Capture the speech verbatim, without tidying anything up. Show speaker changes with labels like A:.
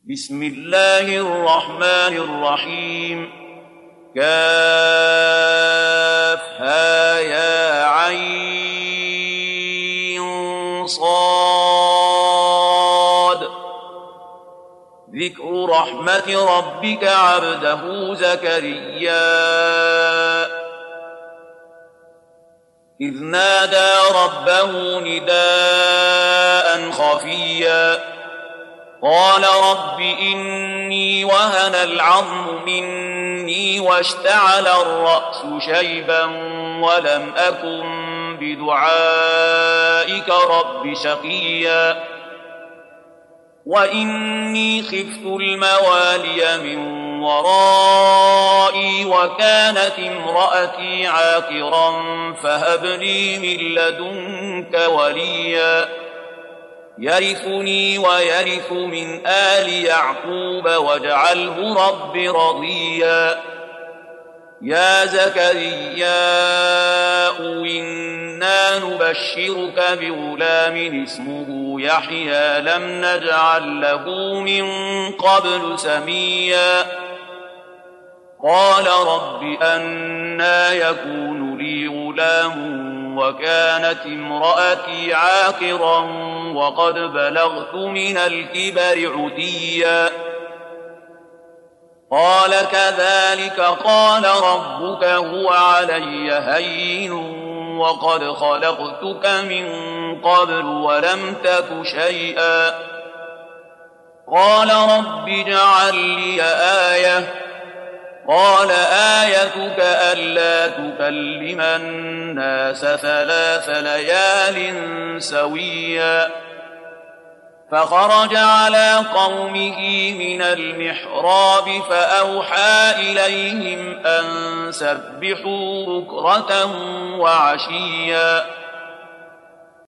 A: بسم الله الرحمن الرحيم كافها يا عين صاد ذكر رحمة ربك عبده زكريا إذ نادى ربه نداء خفيا قال رب إني وهن العظم مني واشتعل الرأس شيبا ولم أكن بدعائك رب شقيا وإني خفت الموالي من ورائي وكانت امرأتي عاقرا فهب لي من لدنك وليا يرثني ويرث من آل يعقوب واجعله رب رضيا يا زكريا إنا نبشرك بغلام اسمه يحيى لم نجعل له من قبل سميا قال رب أنى يكون لي غلام وكانت امرأتي عاقرا وقد بلغت من الكبر عتيا قال كذلك قال ربك هو علي هين وقد خلقتك من قبل ولم تك شيئا قال رب اجعل لي آية قال آيتك ألا تكلم الناس ثلاث ليال سويا فخرج على قومه من المحراب فأوحى إليهم أن سبحوا بكرة وعشيا